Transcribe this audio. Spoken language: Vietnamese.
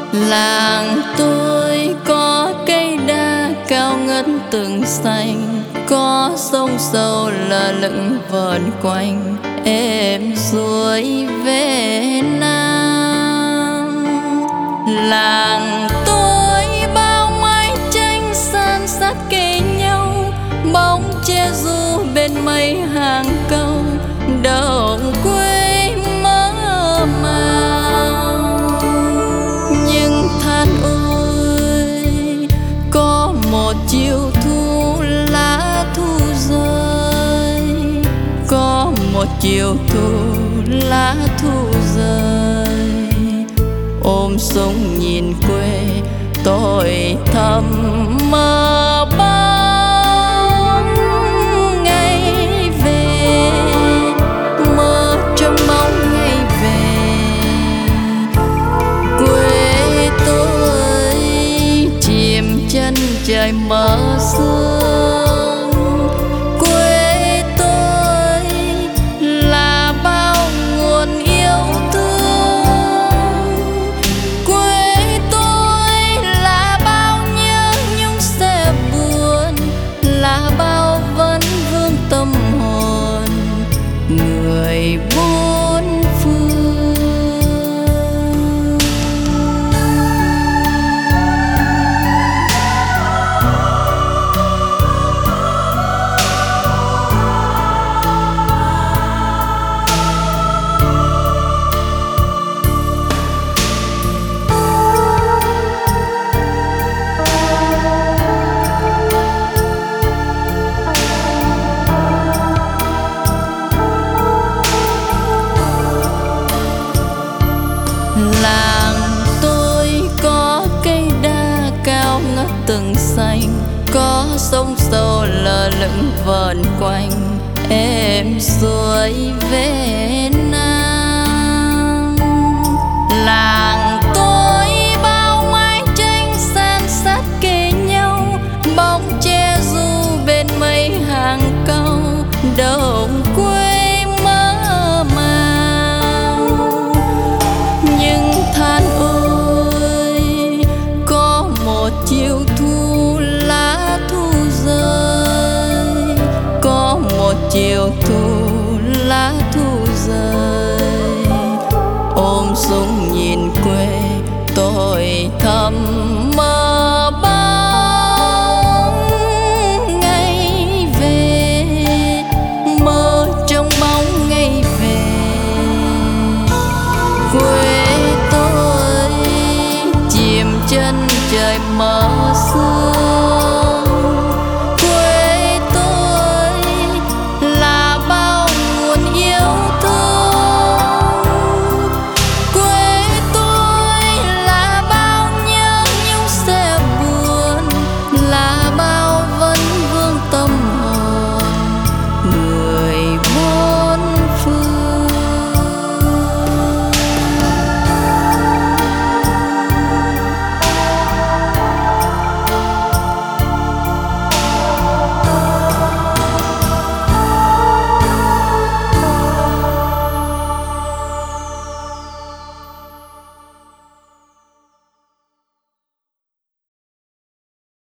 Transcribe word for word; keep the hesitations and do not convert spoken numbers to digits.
Làng tôi có cây đa cao ngất tường xanh, có sông sâu lờ lững vờn quanh, êm suối về Nam. Làng tôi bao mái tranh san sát kề nhau, bóng che ru bên mây hàng câu, đồng quê mơ màng. Nhưng than ơi, có một chiều thu lá thu rơi, có một chiều thu lá thu rơi. Ôm sông nhìn quê tôi thầm mơ bóng ngày về, mơ trong bóng ngày về. Quê tôi chìm chân trời mơ sương, quê tôi là bao nguồn yêu thương, quê tôi là bao nhớ nhung sẽ buồn, là bao vấn vương tâm hồn người bốn phương. Làng tôi có cây đa cao ngất tường xanh, có sông sâu lờ lững vờn quanh, êm suối về Nam. Làng tôi bao mái tranh san sát kề nhau, bóng che ru bên mây hàng câu, đồng quê mơ màng. Nhưng than ơi, có một chiều thu lá thu rơi, có một chiều thu lá thu rơi. Ôm súng nhìn quê tôi thầm mơ bóng ngày về, mơ trong bóng ngày về. Quê tôi chìm chân trời mơ sương,